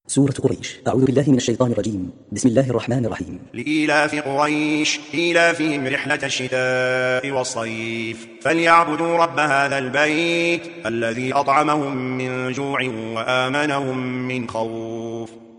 سورة قريش. أعوذ بالله من الشيطان الرجيم. بسم الله الرحمن الرحيم. لإيلاف قريش إيلافهم رحلة الشتاء والصيف فليعبدوا رب هذا البيت الذي أطعمهم من جوع وآمنهم من خوف.